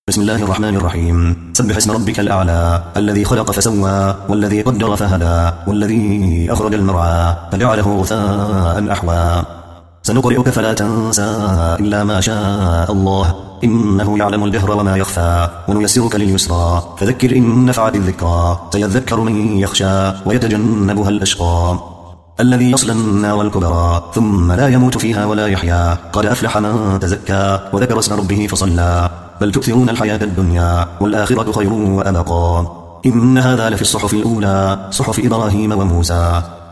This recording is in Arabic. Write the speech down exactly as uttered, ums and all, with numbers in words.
بسم الله الرحمن الرحيم. سبح اسم ربك الأعلى الذي خلق فسوى والذي قدر فهدى والذي أخرج المرعى فجعله غثاء أحوى. سنقرئك فلا تنسى إلا ما شاء الله إنه يعلم الجهر وما يخفى ونيسرك لليسرى فذكر إن نفعت الذكرى سيذكر من يخشى ويتجنبها الأشقى الذي يصلى النار الكبرى ثم لا يموت فيها ولا يحيا قد أفلح من تزكى وذكر اسم ربه فصلى بل تؤثرون الحياة الدنيا والآخرة خير وأبقى إن هذا لفي الصحف الأولى صحف إبراهيم وموسى.